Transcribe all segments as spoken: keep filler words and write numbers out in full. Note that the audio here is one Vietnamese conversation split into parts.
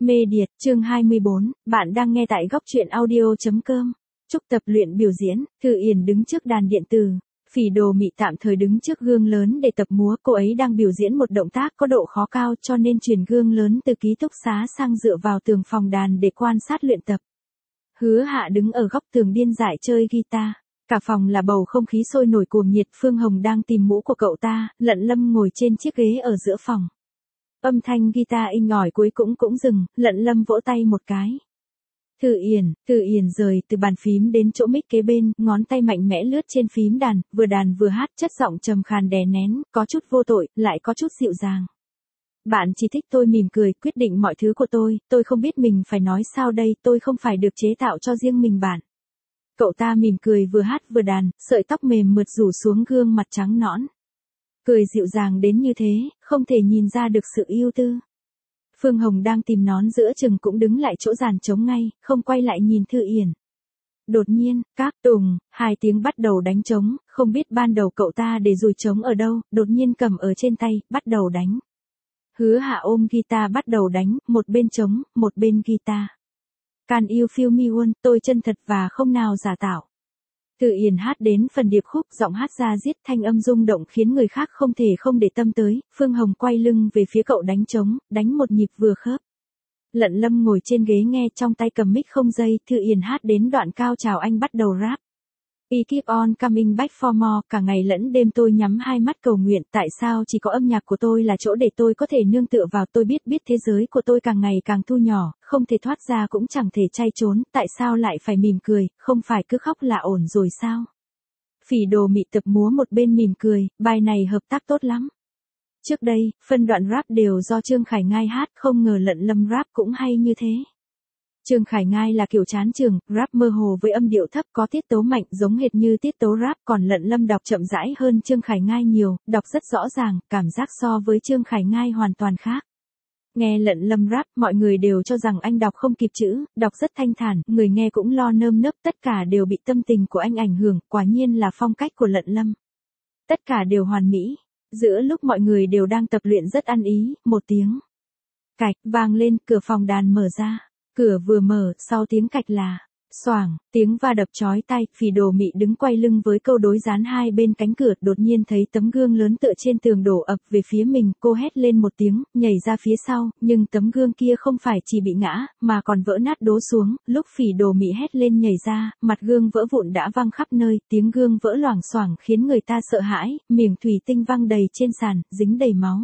Mê Điệt, chương hai mươi bốn, bạn đang nghe tại góc truyện audio.com. Chúc tập luyện biểu diễn, Thư Yển đứng trước đàn điện tử. Phỉ Đồ Mị tạm thời đứng trước gương lớn để tập múa, cô ấy đang biểu diễn một động tác có độ khó cao cho nên chuyển gương lớn từ ký túc xá sang dựa vào tường phòng đàn để quan sát luyện tập. Hứa Hạ đứng ở góc tường điên dại chơi guitar. Cả phòng là bầu không khí sôi nổi cuồng nhiệt, Phương Hồng đang tìm mũ của cậu ta, Lận Lâm ngồi trên chiếc ghế ở giữa phòng. Âm thanh guitar inh ỏi cuối cũng cũng dừng, Lận Lâm vỗ tay một cái. Thư Yển, Thư Yển rời từ bàn phím đến chỗ mic kế bên, ngón tay mạnh mẽ lướt trên phím đàn, vừa đàn vừa hát, chất giọng trầm khàn đè nén, có chút vô tội, lại có chút dịu dàng. Bạn chỉ thích tôi mỉm cười, quyết định mọi thứ của tôi, tôi không biết mình phải nói sao đây, tôi không phải được chế tạo cho riêng mình bạn. Cậu ta mỉm cười vừa hát vừa đàn, sợi tóc mềm mượt rủ xuống gương mặt trắng nõn. Cười dịu dàng đến như thế, không thể nhìn ra được sự ưu tư. Phương Hồng đang tìm nón giữa chừng cũng đứng lại chỗ dàn trống ngay, không quay lại nhìn Thư Yển. Đột nhiên, các tùng, hai tiếng bắt đầu đánh trống, không biết ban đầu cậu ta để dùi trống ở đâu, đột nhiên cầm ở trên tay, bắt đầu đánh. Hứa Hạ ôm guitar bắt đầu đánh, một bên trống, một bên guitar. Can you feel me one, tôi chân thật và không nào giả tạo. Thư Yển hát đến phần điệp khúc, giọng hát ra diết, thanh âm rung động khiến người khác không thể không để tâm tới. Phương Hồng quay lưng về phía cậu đánh trống, đánh một nhịp vừa khớp. Lận Lâm ngồi trên ghế nghe, trong tay cầm mic không dây. Thư Yển hát đến đoạn cao trào anh bắt đầu rap. I keep on coming back for more, cả ngày lẫn đêm tôi nhắm hai mắt cầu nguyện, tại sao chỉ có âm nhạc của tôi là chỗ để tôi có thể nương tựa vào, tôi biết biết thế giới của tôi càng ngày càng thu nhỏ, không thể thoát ra cũng chẳng thể chay trốn, tại sao lại phải mỉm cười, không phải cứ khóc là ổn rồi sao? Phỉ Đồ Mị tập múa một bên mỉm cười, bài này hợp tác tốt lắm. Trước đây, phân đoạn rap đều do Trương Khải Ngai hát, không ngờ Lận Lâm rap cũng hay như thế. Trương Khải Ngai là kiểu chán trường, rap mơ hồ với âm điệu thấp, có tiết tấu mạnh giống hệt như tiết tấu rap, còn Lận Lâm đọc chậm rãi hơn Trương Khải Ngai nhiều, đọc rất rõ ràng, cảm giác so với Trương Khải Ngai hoàn toàn khác. Nghe Lận Lâm rap, mọi người đều cho rằng anh đọc không kịp chữ, đọc rất thanh thản, người nghe cũng lo nơm nớp, tất cả đều bị tâm tình của anh ảnh hưởng, quả nhiên là phong cách của Lận Lâm. Tất cả đều hoàn mỹ. Giữa lúc mọi người đều đang tập luyện rất ăn ý, một tiếng cạch vang lên, cửa phòng đàn mở ra. Cửa vừa mở, sau tiếng cạch là xoảng, tiếng va đập chói tai. Phỉ Đồ Mị đứng quay lưng với câu đối dán hai bên cánh cửa, đột nhiên thấy tấm gương lớn tựa trên tường đổ ập về phía mình, cô hét lên một tiếng, nhảy ra phía sau, nhưng tấm gương kia không phải chỉ bị ngã, mà còn vỡ nát đổ xuống. Lúc Phỉ Đồ Mị hét lên nhảy ra, mặt gương vỡ vụn đã văng khắp nơi, tiếng gương vỡ loảng xoảng khiến người ta sợ hãi, miếng thủy tinh văng đầy trên sàn, dính đầy máu.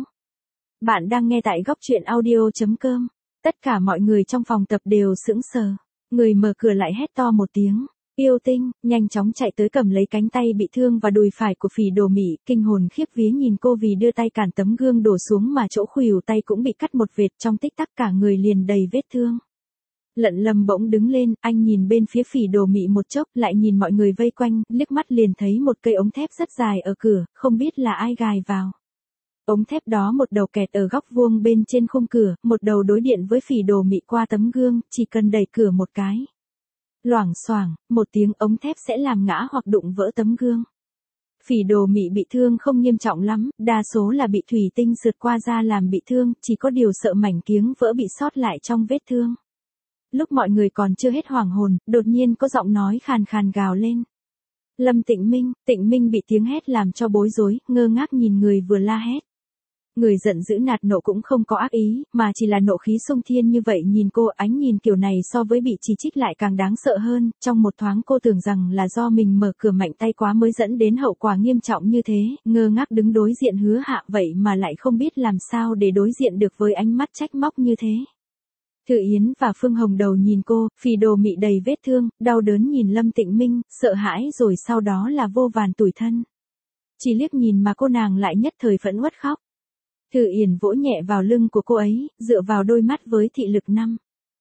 Bạn đang nghe tại góc truyện audio.com. Tất cả mọi người trong phòng tập đều sững sờ. Người mở cửa lại hét to một tiếng. Yêu Tinh, nhanh chóng chạy tới cầm lấy cánh tay bị thương và đùi phải của Phỉ Đồ Mị, kinh hồn khiếp vía nhìn cô vì đưa tay cản tấm gương đổ xuống mà chỗ khuỷu tay cũng bị cắt một vệt, trong tích tắc cả người liền đầy vết thương. Lận Lâm bỗng đứng lên, anh nhìn bên phía Phỉ Đồ Mị một chốc, lại nhìn mọi người vây quanh, liếc mắt liền thấy một cây ống thép rất dài ở cửa, không biết là ai gài vào. Ống thép đó một đầu kẹt ở góc vuông bên trên khung cửa, một đầu đối điện với Phỉ Đồ Mị qua tấm gương, chỉ cần đẩy cửa một cái. Loảng xoảng, một tiếng ống thép sẽ làm ngã hoặc đụng vỡ tấm gương. Phỉ Đồ Mị bị thương không nghiêm trọng lắm, đa số là bị thủy tinh sượt qua da làm bị thương, chỉ có điều sợ mảnh kiếng vỡ bị sót lại trong vết thương. Lúc mọi người còn chưa hết hoảng hồn, đột nhiên có giọng nói khàn khàn gào lên. Lâm Tịnh Minh, Tịnh Minh bị tiếng hét làm cho bối rối, ngơ ngác nhìn người vừa la hét. Người giận dữ nạt nộ cũng không có ác ý, mà chỉ là nộ khí xung thiên như vậy. Nhìn cô, ánh nhìn kiểu này so với bị chỉ trích lại càng đáng sợ hơn. Trong một thoáng cô tưởng rằng là do mình mở cửa mạnh tay quá mới dẫn đến hậu quả nghiêm trọng như thế, ngơ ngác đứng đối diện Hứa Hạ, vậy mà lại không biết làm sao để đối diện được với ánh mắt trách móc như thế. Thư Yến và Phương Hồng đầu nhìn cô, Phỉ Đồ Mị đầy vết thương, đau đớn nhìn Lâm Tịnh Minh, sợ hãi rồi sau đó là vô vàn tủi thân. Chỉ liếc nhìn mà cô nàng lại nhất thời phẫn uất khóc. Thư Yển vỗ nhẹ vào lưng của cô ấy, dựa vào đôi mắt với thị lực năm.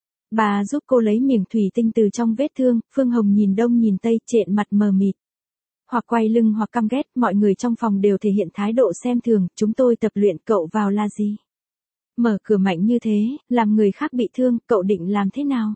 Bà giúp cô lấy miếng thủy tinh từ trong vết thương. Phương Hồng nhìn đông nhìn tây, trợn mặt mờ mịt. Hoặc quay lưng hoặc căm ghét, mọi người trong phòng đều thể hiện thái độ xem thường. Chúng tôi tập luyện, cậu vào là gì? Mở cửa mạnh như thế, làm người khác bị thương, cậu định làm thế nào?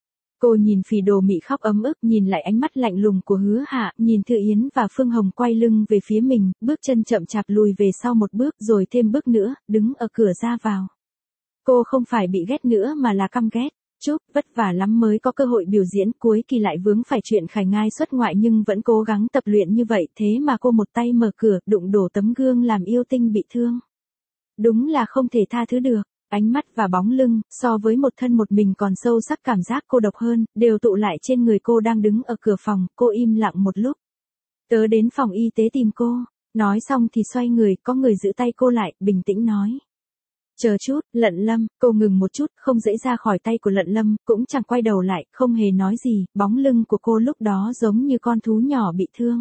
Cô nhìn Phỉ Đồ Mị khóc ấm ức, nhìn lại ánh mắt lạnh lùng của Hứa Hạ, nhìn Thư Yến và Phương Hồng quay lưng về phía mình, bước chân chậm chạp lùi về sau một bước, rồi thêm bước nữa, đứng ở cửa ra vào. Cô không phải bị ghét nữa mà là căm ghét. Chúc, vất vả lắm mới có cơ hội biểu diễn, cuối kỳ lại vướng phải chuyện Khải Ngai xuất ngoại nhưng vẫn cố gắng tập luyện như vậy, thế mà cô một tay mở cửa, đụng đổ tấm gương làm yêu tinh bị thương. Đúng là không thể tha thứ được. Ánh mắt và bóng lưng, so với một thân một mình còn sâu sắc cảm giác cô độc hơn, đều tụ lại trên người cô đang đứng ở cửa phòng, cô im lặng một lúc. Tớ đến phòng y tế tìm cô. Nói xong thì xoay người, có người giữ tay cô lại, bình tĩnh nói. Chờ chút, Lận Lâm, cô ngừng một chút, không dễ ra khỏi tay của Lận Lâm, cũng chẳng quay đầu lại, không hề nói gì, bóng lưng của cô lúc đó giống như con thú nhỏ bị thương.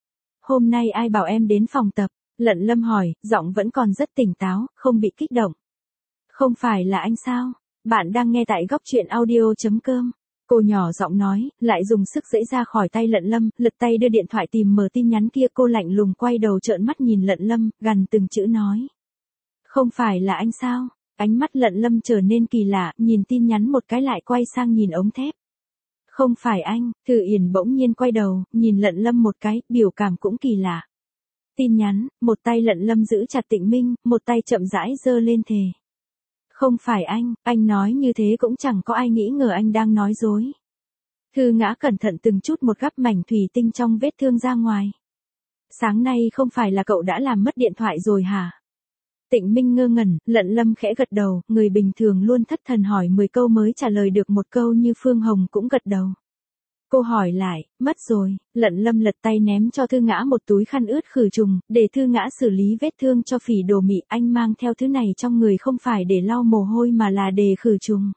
Hôm nay ai bảo em đến phòng tập? Lận Lâm hỏi, giọng vẫn còn rất tỉnh táo, không bị kích động. Không phải là anh sao? Bạn đang nghe tại góc truyện audio.com. Cô nhỏ giọng nói, lại dùng sức giãy ra khỏi tay Lận Lâm, lật tay đưa điện thoại tìm mở tin nhắn kia, cô lạnh lùng quay đầu trợn mắt nhìn Lận Lâm, gằn từng chữ nói. Không phải là anh sao? Ánh mắt Lận Lâm trở nên kỳ lạ, nhìn tin nhắn một cái lại quay sang nhìn ống thép. Không phải anh, Thư Yển bỗng nhiên quay đầu, nhìn Lận Lâm một cái, biểu cảm cũng kỳ lạ. Tin nhắn, một tay Lận Lâm giữ chặt Tịnh Minh, một tay chậm rãi giơ lên thề. Không phải anh, anh nói như thế cũng chẳng có ai nghĩ ngờ anh đang nói dối. Thư Ngã cẩn thận từng chút một gắp mảnh thủy tinh trong vết thương ra ngoài. Sáng nay không phải là cậu đã làm mất điện thoại rồi hả? Tịnh Minh ngơ ngẩn, Lận Lâm khẽ gật đầu, người bình thường luôn thất thần hỏi mười câu mới trả lời được một câu như Phương Hồng cũng gật đầu. Cô hỏi lại, mất rồi, Lận Lâm lật tay ném cho Thư Ngã một túi khăn ướt khử trùng, để Thư Ngã xử lý vết thương cho Phỉ Đồ Mị, anh mang theo thứ này trong người không phải để lau mồ hôi mà là để khử trùng.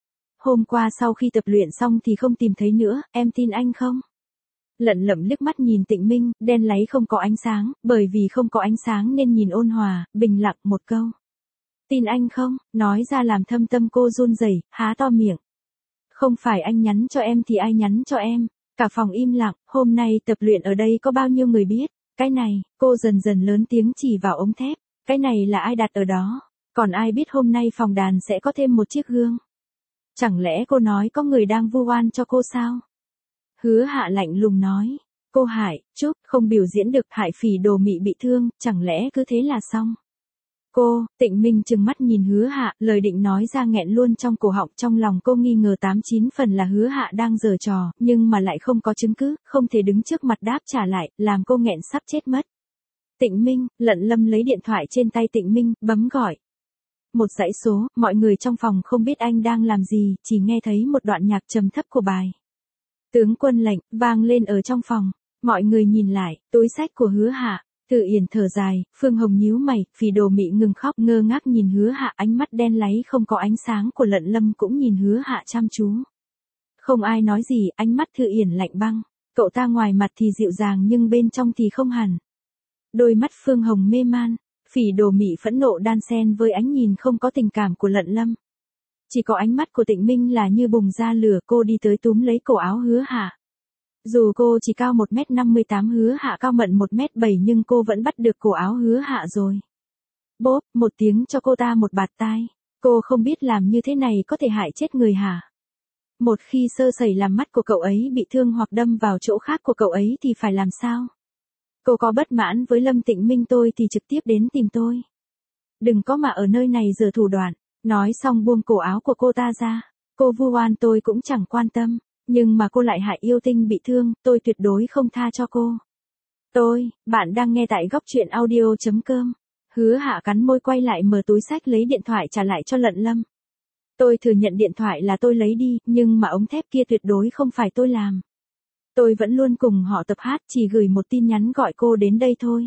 Hôm qua sau khi tập luyện xong thì không tìm thấy nữa, em tin anh không? Lận Lậm liếc mắt nhìn Tịnh Minh, đen láy không có ánh sáng, bởi vì không có ánh sáng nên nhìn ôn hòa, bình lặng một câu. Tin anh không, nói ra làm thâm tâm cô run rẩy, há to miệng. Không phải anh nhắn cho em thì ai nhắn cho em? Cả phòng im lặng, hôm nay tập luyện ở đây có bao nhiêu người biết? Cái này, cô dần dần lớn tiếng chỉ vào ống thép. Cái này là ai đặt ở đó? Còn ai biết hôm nay phòng đàn sẽ có thêm một chiếc gương? Chẳng lẽ cô nói có người đang vu oan cho cô sao? Hứa Hạ lạnh lùng nói. Cô Hải, Trúc, không biểu diễn được, hại Phỉ Đồ Mị bị thương, chẳng lẽ cứ thế là xong? Cô, Tịnh Minh trừng mắt nhìn Hứa Hạ, lời định nói ra nghẹn luôn trong cổ họng, trong lòng cô nghi ngờ tám chín phần là Hứa Hạ đang giở trò, nhưng mà lại không có chứng cứ, không thể đứng trước mặt đáp trả lại, làm cô nghẹn sắp chết mất. Tịnh Minh, Lận Lâm lấy điện thoại trên tay Tịnh Minh, bấm gọi. Một dãy số, mọi người trong phòng không biết anh đang làm gì, chỉ nghe thấy một đoạn nhạc trầm thấp của bài Tướng quân lệnh, vang lên ở trong phòng. Mọi người nhìn lại, túi xách của Hứa Hạ. Thư Yển thở dài, Phương Hồng nhíu mày, Phỉ Đồ Mị ngừng khóc ngơ ngác nhìn Hứa Hạ, ánh mắt đen láy không có ánh sáng của Lận Lâm cũng nhìn Hứa Hạ chăm chú. Không ai nói gì, ánh mắt Thư Yển lạnh băng. Cậu ta ngoài mặt thì dịu dàng nhưng bên trong thì không hẳn. Đôi mắt Phương Hồng mê man, Phỉ Đồ Mị phẫn nộ đan xen với ánh nhìn không có tình cảm của Lận Lâm. Chỉ có ánh mắt của Tịnh Minh là như bùng ra lửa, cô đi tới túm lấy cổ áo Hứa Hạ. Dù cô chỉ cao một mét năm mươi tám, Hứa Hạ cao mận một mét bảy nhưng cô vẫn bắt được cổ áo Hứa Hạ rồi. Bốp, một tiếng cho cô ta một bạt tai. Cô không biết làm như thế này có thể hại chết người hả? Một khi sơ sẩy làm mắt của cậu ấy bị thương hoặc đâm vào chỗ khác của cậu ấy thì phải làm sao? Cô có bất mãn với Lâm Tịnh Minh tôi thì trực tiếp đến tìm tôi. Đừng có mà ở nơi này giở thủ đoạn. Nói xong buông cổ áo của cô ta ra. Cô vu oan tôi cũng chẳng quan tâm. Nhưng mà cô lại hại yêu tinh bị thương, tôi tuyệt đối không tha cho cô. Tôi, bạn đang nghe tại góc truyện audio.com. Hứa Hạ cắn môi quay lại mở túi xách lấy điện thoại trả lại cho Lận Lâm. Tôi thừa nhận điện thoại là tôi lấy đi, nhưng mà ống thép kia tuyệt đối không phải tôi làm. Tôi vẫn luôn cùng họ tập hát, chỉ gửi một tin nhắn gọi cô đến đây thôi.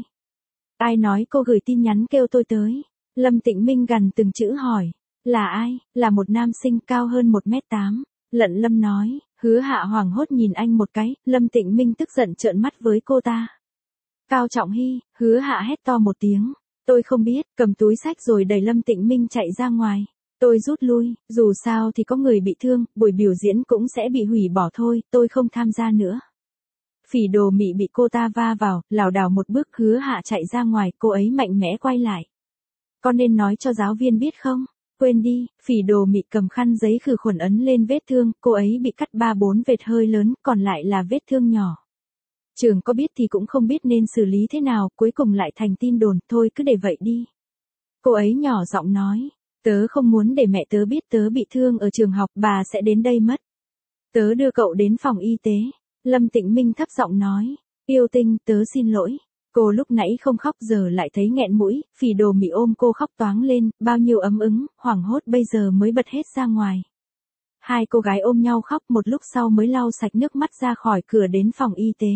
Ai nói cô gửi tin nhắn kêu tôi tới? Lâm Tịnh Minh gằn từng chữ hỏi. Là ai? Là một nam sinh cao hơn một mét tám. Lận Lâm nói. Hứa Hạ hoảng hốt nhìn anh một cái, Lâm Tịnh Minh tức giận trợn mắt với cô ta. Cao Trọng Hy, Hứa Hạ hét to một tiếng. Tôi không biết, cầm túi xách rồi đẩy Lâm Tịnh Minh chạy ra ngoài. Tôi rút lui, dù sao thì có người bị thương, buổi biểu diễn cũng sẽ bị hủy bỏ thôi, tôi không tham gia nữa. Phỉ Đồ Mị bị cô ta va vào, lảo đảo một bước, Hứa Hạ chạy ra ngoài, cô ấy mạnh mẽ quay lại. Con nên nói cho giáo viên biết không? Quên đi, Phỉ Đồ Mị cầm khăn giấy khử khuẩn ấn lên vết thương, cô ấy bị cắt ba bốn vệt hơi lớn, còn lại là vết thương nhỏ. Trường có biết thì cũng không biết nên xử lý thế nào, cuối cùng lại thành tin đồn, thôi cứ để vậy đi. Cô ấy nhỏ giọng nói, Tớ không muốn để mẹ tớ biết tớ bị thương ở trường học, bà sẽ đến đây mất. Tớ đưa cậu đến phòng y tế. Lâm Tịnh Minh thấp giọng nói. Yêu Tinh, tớ xin lỗi. Cô lúc nãy không khóc giờ lại thấy nghẹn mũi, Phỉ Đồ Mị ôm cô khóc toáng lên, bao nhiêu ấm ứng, hoảng hốt bây giờ mới bật hết ra ngoài. Hai cô gái ôm nhau khóc, một lúc sau mới lau sạch nước mắt ra khỏi cửa đến phòng y tế.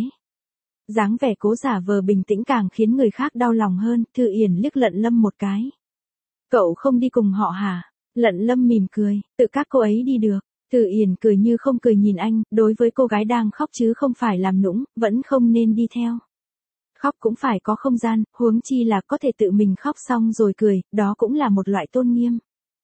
Dáng vẻ cố giả vờ bình tĩnh càng khiến người khác đau lòng hơn. Thư Yển liếc Lận Lâm một cái. Cậu không đi cùng họ hả? Lận Lâm mỉm cười, tự các cô ấy đi được. Thư Yển cười như không cười nhìn anh, đối với cô gái đang khóc chứ không phải làm nũng, vẫn không nên đi theo. Khóc cũng phải có không gian, huống chi là có thể tự mình khóc xong rồi cười, đó cũng là một loại tôn nghiêm.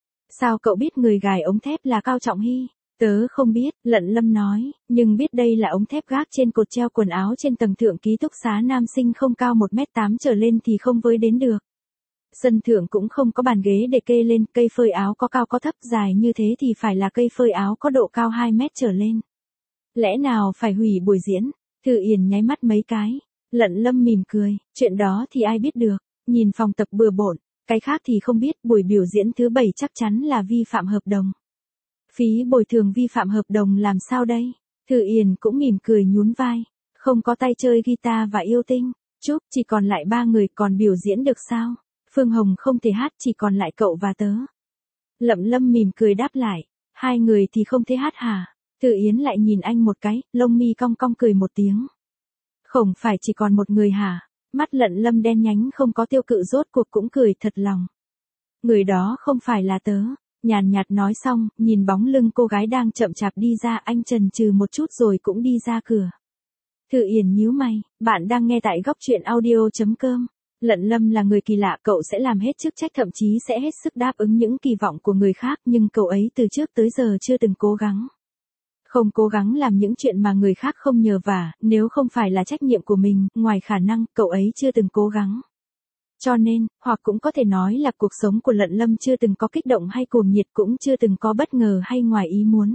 Sao cậu biết người gài ống thép là Cao Trọng Hy? Tớ không biết, Lận Lâm nói, nhưng biết đây là ống thép gác trên cột treo quần áo trên tầng thượng ký túc xá nam sinh không cao một mét tám trở lên thì không với đến được. Sân thượng cũng không có bàn ghế để kê lên, cây phơi áo có cao có thấp, dài như thế thì phải là cây phơi áo có độ cao hai mét trở lên. Lẽ nào phải hủy buổi diễn? Thư Yển nháy mắt mấy cái. Lận Lâm mỉm cười, chuyện đó thì ai biết được, nhìn phòng tập bừa bộn, cái khác thì không biết. Buổi biểu diễn thứ bảy chắc chắn là vi phạm hợp đồng. Phí bồi thường vi phạm hợp đồng làm sao đây? Thư Yển cũng mỉm cười nhún vai, không có tay chơi guitar và Yêu Tinh, chúc chỉ còn lại ba người, còn biểu diễn được sao? Phương Hồng không thể hát, chỉ còn lại cậu và tớ. Lậm Lâm mỉm cười đáp lại, hai người thì không thể hát hả? Thư Yến lại nhìn anh một cái, lông mi cong cong cười một tiếng. Không phải chỉ còn một người hả? Mắt Lận Lâm đen nhánh không có tiêu cự, rốt cuộc cũng cười thật lòng. Người đó không phải là tớ. Nhàn nhạt nói xong, nhìn bóng lưng cô gái đang chậm chạp đi ra, anh chần chừ một chút rồi cũng đi ra cửa. Thư Yển nhíu mày, bạn đang nghe tại góc truyện audio chấm com. Lận Lâm là người kỳ lạ, cậu sẽ làm hết chức trách, thậm chí sẽ hết sức đáp ứng những kỳ vọng của người khác, nhưng cậu ấy từ trước tới giờ chưa từng cố gắng. Không cố gắng làm những chuyện mà người khác không nhờ vả, nếu không phải là trách nhiệm của mình, ngoài khả năng, cậu ấy chưa từng cố gắng. Cho nên, hoặc cũng có thể nói là cuộc sống của Lận Lâm chưa từng có kích động hay cuồng nhiệt, cũng chưa từng có bất ngờ hay ngoài ý muốn.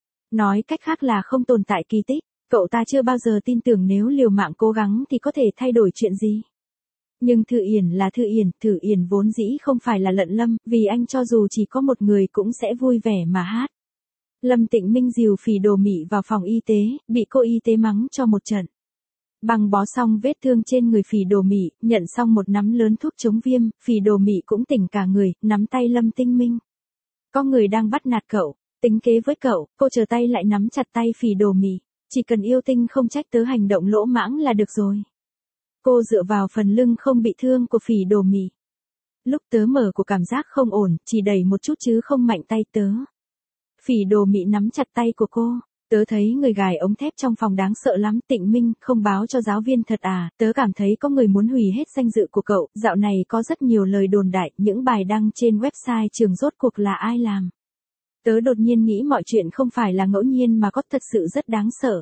Nói cách khác là không tồn tại kỳ tích, cậu ta chưa bao giờ tin tưởng nếu liều mạng cố gắng thì có thể thay đổi chuyện gì. Nhưng Thư Yển là Thư Yển, Thư Yển vốn dĩ không phải là Lận Lâm, vì anh cho dù chỉ có một người cũng sẽ vui vẻ mà hát. Lâm Tịnh Minh dìu Phỉ Đồ Mị vào phòng y tế, bị cô y tế mắng cho một trận. Băng bó xong vết thương trên người Phỉ Đồ Mị, nhận xong một nắm lớn thuốc chống viêm, Phỉ Đồ Mị cũng tỉnh cả người, nắm tay Lâm Tịnh Minh. Có người đang bắt nạt cậu, tính kế với cậu, cô chờ tay lại nắm chặt tay Phỉ Đồ Mị. Chỉ cần yêu tinh không trách tớ hành động lỗ mãng là được rồi. Cô dựa vào phần lưng không bị thương của Phỉ Đồ Mị. Lúc tớ mở của cảm giác không ổn, chỉ đẩy một chút chứ không mạnh tay tớ. Phỉ Đồ Mị nắm chặt tay của cô. Tớ thấy người gài ống thép trong phòng đáng sợ lắm. Tịnh Minh, không báo cho giáo viên thật à? Tớ cảm thấy có người muốn hủy hết danh dự của cậu. Dạo này có rất nhiều lời đồn đại, những bài đăng trên website trường rốt cuộc là ai làm. Tớ đột nhiên nghĩ mọi chuyện không phải là ngẫu nhiên mà có thật sự rất đáng sợ.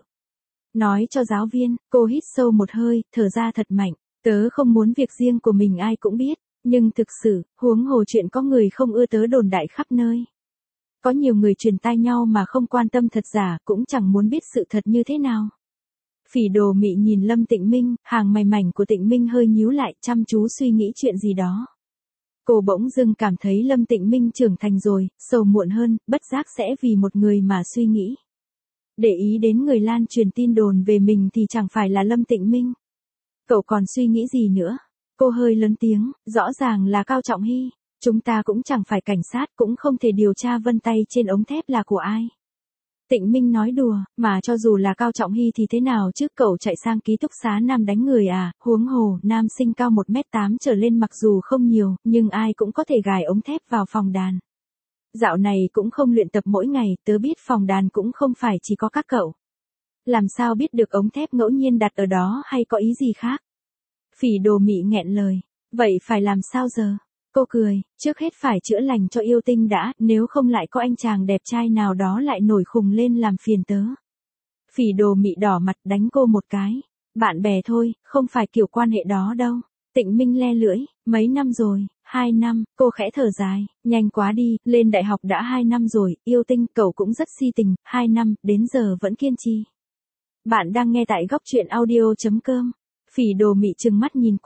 Nói cho giáo viên, cô hít sâu một hơi, thở ra thật mạnh. Tớ không muốn việc riêng của mình ai cũng biết, nhưng thực sự, huống hồ chuyện có người không ưa tớ đồn đại khắp nơi. Có nhiều người truyền tai nhau mà không quan tâm thật giả, cũng chẳng muốn biết sự thật như thế nào. Phỉ Đồ Mị nhìn Lâm Tịnh Minh, hàng mày mảnh của Tịnh Minh hơi nhíu lại, chăm chú suy nghĩ chuyện gì đó. Cô bỗng dưng cảm thấy Lâm Tịnh Minh trưởng thành rồi, sầu muộn hơn, bất giác sẽ vì một người mà suy nghĩ. Để ý đến người lan truyền tin đồn về mình thì chẳng phải là Lâm Tịnh Minh. Cậu còn suy nghĩ gì nữa? Cô hơi lớn tiếng, rõ ràng là Cao Trọng Hy. Chúng ta cũng chẳng phải cảnh sát, cũng không thể điều tra vân tay trên ống thép là của ai. Tịnh Minh nói đùa, mà cho dù là Cao Trọng Hy thì thế nào chứ, cậu chạy sang ký túc xá nam đánh người à? Huống hồ, nam sinh cao một mét tám trở lên mặc dù không nhiều, nhưng ai cũng có thể gài ống thép vào phòng đàn. Dạo này cũng không luyện tập mỗi ngày, tớ biết phòng đàn cũng không phải chỉ có các cậu. Làm sao biết được ống thép ngẫu nhiên đặt ở đó hay có ý gì khác? Phỉ Đồ Mị nghẹn lời, vậy phải làm sao giờ? Cô cười, trước hết phải chữa lành cho yêu tinh đã, nếu không lại có anh chàng đẹp trai nào đó lại nổi khùng lên làm phiền tớ. Phỉ Đồ Mị đỏ mặt đánh cô một cái. Bạn bè thôi, không phải kiểu quan hệ đó đâu. Tịnh Minh le lưỡi, mấy năm rồi, hai năm, cô khẽ thở dài, nhanh quá đi, lên đại học đã hai năm rồi, yêu tinh, cậu cũng rất si tình, hai năm, đến giờ vẫn kiên trì. Bạn đang nghe tại góc truyện audio chấm com. Phỉ Đồ Mị trừng mắt nhìn quanh.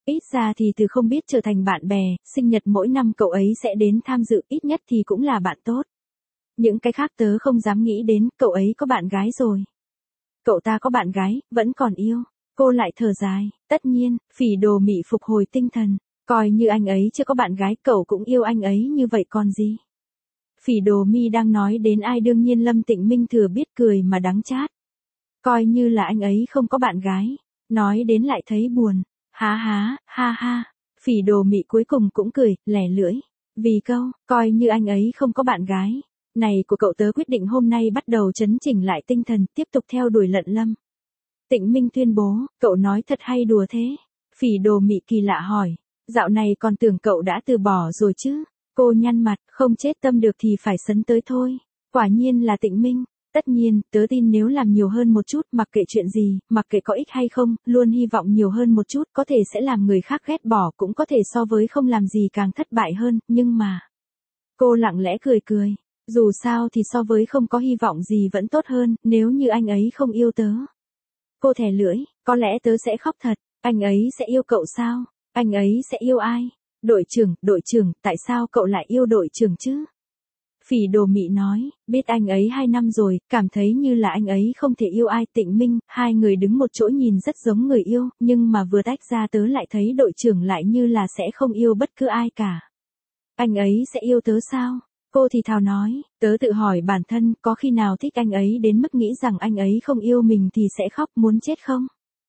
Ít ra thì từ không biết trở thành bạn bè, sinh nhật mỗi năm cậu ấy sẽ đến tham dự, ít nhất thì cũng là bạn tốt. Những cái khác tớ không dám nghĩ đến, cậu ấy có bạn gái rồi. Cậu ta có bạn gái, vẫn còn yêu. Cô lại thở dài, tất nhiên, Phỉ Đồ Mị phục hồi tinh thần. Coi như anh ấy chưa có bạn gái, cậu cũng yêu anh ấy như vậy còn gì. Phỉ Đồ Mi đang nói đến ai đương nhiên Lâm Tịnh Minh thừa biết cười mà đắng chát. Coi như là anh ấy không có bạn gái. Nói đến lại thấy buồn. Há há, ha ha. Phỉ Đồ Mị cuối cùng cũng cười, lẻ lưỡi. Vì câu, coi như anh ấy không có bạn gái. Này của cậu tớ quyết định hôm nay bắt đầu chấn chỉnh lại tinh thần, tiếp tục theo đuổi Lận Lâm. Tịnh Minh tuyên bố, cậu nói thật hay đùa thế? Phỉ Đồ Mị kỳ lạ hỏi. Dạo này còn tưởng cậu đã từ bỏ rồi chứ. Cô nhăn mặt, không chết tâm được thì phải sấn tới thôi. Quả nhiên là Tịnh Minh. Tất nhiên, tớ tin nếu làm nhiều hơn một chút, mặc kệ chuyện gì, mặc kệ có ích hay không, luôn hy vọng nhiều hơn một chút, có thể sẽ làm người khác ghét bỏ, cũng có thể so với không làm gì càng thất bại hơn, nhưng mà... Cô lặng lẽ cười cười. Dù sao thì so với không có hy vọng gì vẫn tốt hơn, nếu như anh ấy không yêu tớ. Cô thè lưỡi, có lẽ tớ sẽ khóc thật, anh ấy sẽ yêu cậu sao? Anh ấy sẽ yêu ai? Đội trưởng, đội trưởng, tại sao cậu lại yêu đội trưởng chứ? Phỉ Đồ Mị nói, biết anh ấy hai năm rồi, cảm thấy như là anh ấy không thể yêu ai. Tịnh Minh, hai người đứng một chỗ nhìn rất giống người yêu, nhưng mà vừa tách ra tớ lại thấy đội trưởng lại như là sẽ không yêu bất cứ ai cả. Anh ấy sẽ yêu tớ sao? Cô thì thào nói, tớ tự hỏi bản thân có khi nào thích anh ấy đến mức nghĩ rằng anh ấy không yêu mình thì sẽ khóc muốn chết không?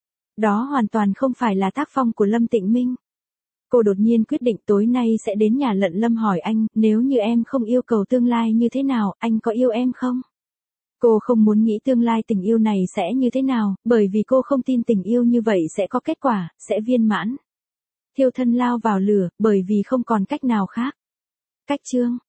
Đó hoàn toàn không phải là tác phong của Lâm Tịnh Minh. Cô đột nhiên quyết định tối nay sẽ đến nhà Lận Lâm hỏi anh, nếu như em không yêu cầu tương lai như thế nào, anh có yêu em không? Cô không muốn nghĩ tương lai tình yêu này sẽ như thế nào, bởi vì cô không tin tình yêu như vậy sẽ có kết quả, sẽ viên mãn. Thiêu thân lao vào lửa, bởi vì không còn cách nào khác. Cách chương